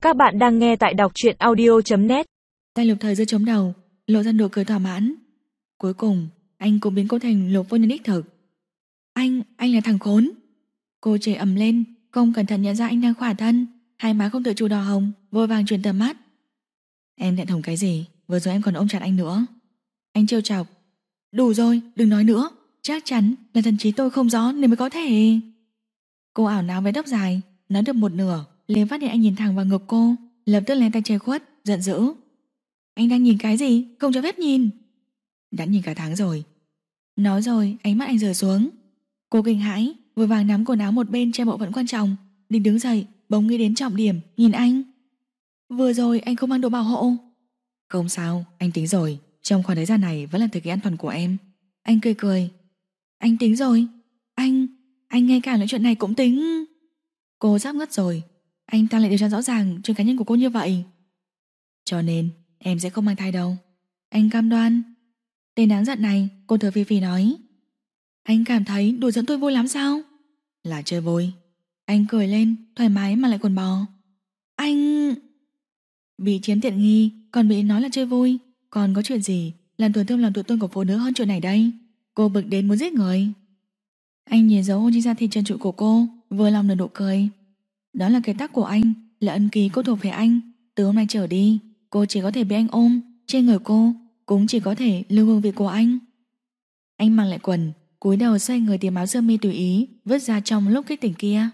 Các bạn đang nghe tại đọc truyện audio.net. Tay Lục Thời giơ chống đầu, lộ ra nụ cười thỏa mãn. Cuối cùng, anh cũng biến cô thành Lục vô nhân đích thực. Anh là thằng khốn. Cô chửi ầm lên, không cẩn thận nhận ra anh đang khỏa thân, hai má không tự chủ đỏ hồng, vội vàng chuyển tầm mắt. Em thẹn thùng cái gì? Vừa rồi em còn ôm chặt anh nữa. Anh trêu chọc. Đủ rồi, đừng nói nữa. Chắc chắn là thần trí tôi không rõ nên mới có thể. Cô ảo não với tóc dài, nói được một nửa, liền phát hiện anh nhìn thẳng vào ngực cô, lập tức lên tay che khuất, giận dữ. Anh đang nhìn cái gì? Không cho phép nhìn. Đã nhìn cả tháng rồi. Nói rồi, ánh mắt anh rời xuống. Cô kinh hãi, vội vàng nắm quần áo một bên che bộ phận quan trọng, định đứng dậy, bỗng nghĩ đến trọng điểm, nhìn anh. Vừa rồi anh không mang đồ bảo hộ. Không sao, anh tính rồi. Trong khoảng thời gian này vẫn là thời kỳ an toàn của em. Anh cười cười. Anh tính rồi. Anh ngay cả nói chuyện này cũng tính. Cô sắp ngất rồi. Anh ta lại điều tra rõ ràng chuyện cá nhân của cô như vậy. Cho nên em sẽ không mang thai đâu. Anh cam đoan. Tên đáng giận này, cô thở phì phì nói. Anh cảm thấy đùa giỡn tôi vui lắm sao? Là chơi vui. Anh cười lên, thoải mái mà lại còn bò. Anh... Bị chiếm tiện nghi, còn bị nói là chơi vui. Còn có chuyện gì làm tổn thương lòng tự tôn của phụ nữ hơn chuyện này đây? Cô bực đến muốn giết người. Anh nhìn dấu hôn trên da thịt trơn trụi của cô, vừa lòng nở nụ cười. Đó là cái tắc của anh, là ân ký cô thuộc về anh. Từ hôm nay trở đi, cô chỉ có thể bị anh ôm. Trên người cô cũng chỉ có thể lưu hương vị của anh. Anh mang lại quần, cúi đầu xoay người tìm áo sơ mi tùy ý vứt ra trong lúc kích tỉnh kia.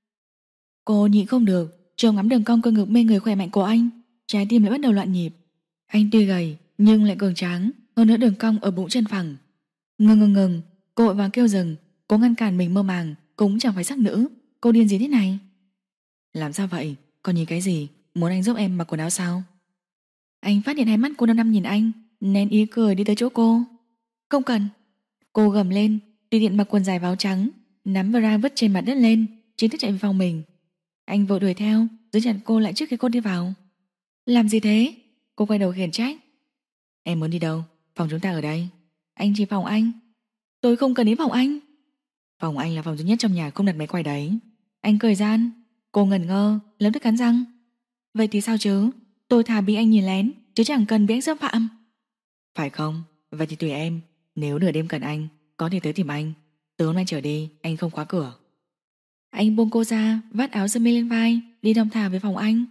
Cô nhịn không được, trông ngắm đường cong cơ ngực mê người khỏe mạnh của anh, trái tim lại bắt đầu loạn nhịp. Anh tuy gầy nhưng lại cường tráng, hơn nữa đường cong ở bụng chân phẳng. Ngừng, cô vội vàng kêu dừng, cố ngăn cản mình mơ màng, cũng chẳng phải sắc nữ. Cô điên gì thế này? Làm sao vậy? Còn nhìn cái gì? Muốn anh giúp em mặc quần áo sao? Anh phát hiện hai mắt cô năm nhìn anh, nén ý cười đi tới chỗ cô. Không cần. Cô gầm lên, tùy tiện mặc quần dài áo trắng, nắm bra vứt trên mặt đất lên, chính thức chạy về phòng mình. Anh vội đuổi theo, giữ chặt cô lại trước khi cô đi vào. Làm gì thế? Cô quay đầu khiển trách. Em muốn đi đâu? Phòng chúng ta ở đây. Anh chỉ phòng anh. Tôi không cần đến phòng anh. Phòng anh là phòng duy nhất trong nhà không đặt máy quay đấy. Anh cười gian. Cô ngẩn ngơ, lập tức cắn răng. Vậy thì sao chứ? Tôi thà bị anh nhìn lén, chứ chẳng cần bị anh xâm phạm. Phải không? Vậy thì tùy em. Nếu nửa đêm cần anh, có thể tới tìm anh. Từ hôm nay trở đi, anh không khóa cửa. Anh buông cô ra, vắt áo sơ mi lên vai, đi thong thả về phòng anh.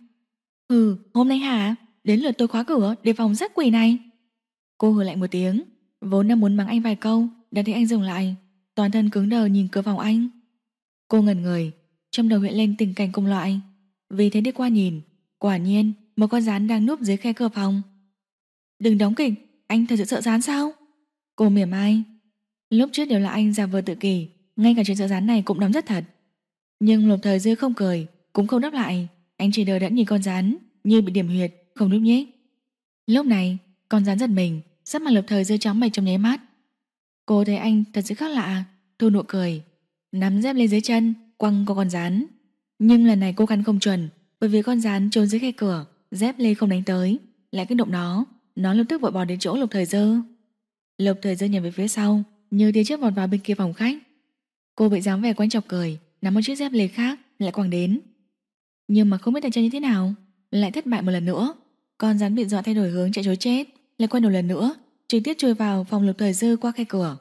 Hôm nay hả? Đến lượt tôi khóa cửa để phòng rắc quỷ này. Cô hừ lạnh một tiếng, vốn đang muốn mắng anh vài câu, đã thấy anh dừng lại, toàn thân cứng đờ nhìn cửa phòng anh. Cô ngẩn người, trong đầu hiện lên tình cảnh cùng loại, vì thế đi qua nhìn, quả nhiên một con rắn đang núp dưới khe cửa phòng. Đừng đóng kịch, anh thật sự sợ rắn sao? Cô mỉa mai. Lúc trước đều là anh giả vờ tự kỷ, ngay cả chuyện sợ rắn này cũng đóng rất thật. Nhưng Lục Thời Dư không cười, cũng không đáp lại, anh chỉ đờ đẫn nhìn con rắn như bị điểm huyệt, không nhúc nhích. Lúc này con rắn giật mình, sắc mặt Lục Thời Dư trắng bệch trong nháy mắt. Cô thấy anh thật sự khác lạ, thu nụ cười, nắm dép lên dưới chân, quăng qua con rắn. Nhưng lần này cô căn không chuẩn, bởi vì con rắn trốn dưới khe cửa, dép lê không đánh tới, lại kích động nó lập tức vội bỏ đến chỗ Lục Thời Dư. Lục Thời Dư nhìn về phía sau, như tia chớp vọt vào bên kia phòng khách. Cô bị dáng vẻ quanh chọc cười, nắm một chiếc dép lê khác lại quăng đến. Nhưng mà không biết tay chân như thế nào, lại thất bại một lần nữa. Con rắn bị dọa thay đổi hướng chạy trối chết, lại quay đầu lần nữa, trực tiếp chui vào phòng Lục Thời Dư qua khe cửa.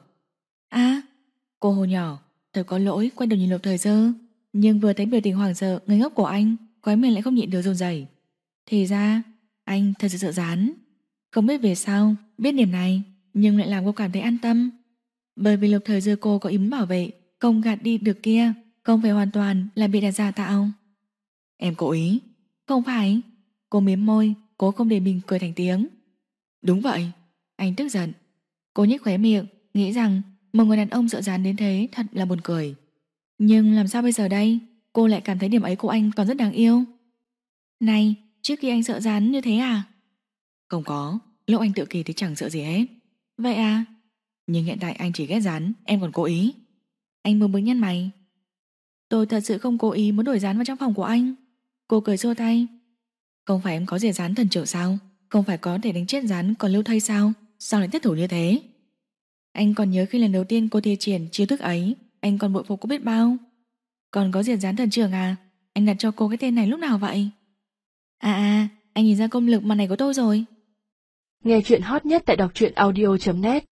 Cô hô nhỏ, thật có lỗi, quay đầu nhìn Lục Thời Dư, nhưng vừa thấy biểu tình hoảng sợ ngây ngốc của anh, khóe miệng lại không nhịn được run rẩy. Thì ra anh thật sự sợ rắn. Không biết về sao biết điểm này, nhưng lại làm cô cảm thấy an tâm, bởi vì Lục Thời Dư cô có ý muốn bảo vệ, không gạt đi được kia, không phải hoàn toàn là bị đặt giả tạo. Em cố ý. Không phải. Cô mím môi, cố không để mình cười thành tiếng. Đúng vậy. Anh tức giận. Cô nhếch khóe miệng, nghĩ rằng một người đàn ông sợ rắn đến thế thật là buồn cười. Nhưng làm sao bây giờ đây? Cô lại cảm thấy điểm ấy của anh còn rất đáng yêu. Này, trước khi anh sợ rắn như thế à? Không có, lúc anh tự kỷ thì chẳng sợ gì hết. Vậy à? Nhưng hiện tại anh chỉ ghét rắn, em còn cố ý. Anh bướng bướng nhăn mày. Tôi thật sự không cố ý muốn đuổi rắn vào trong phòng của anh. Cô cười xua tay. Không phải em có diệt rắn thần trợ sao? Không phải có thể đánh chết rắn còn lưu thây sao? Sao lại thất thủ như thế? Anh còn nhớ khi lần đầu tiên cô thi triển chiêu thức ấy, anh còn bội phục cô biết bao. Còn có diệt rắn thần trưởng à? Anh đặt cho cô cái tên này lúc nào vậy? anh nhìn ra công lực mặt này của tôi rồi. Nghe chuyện hot nhất tại đọc truyện audio.net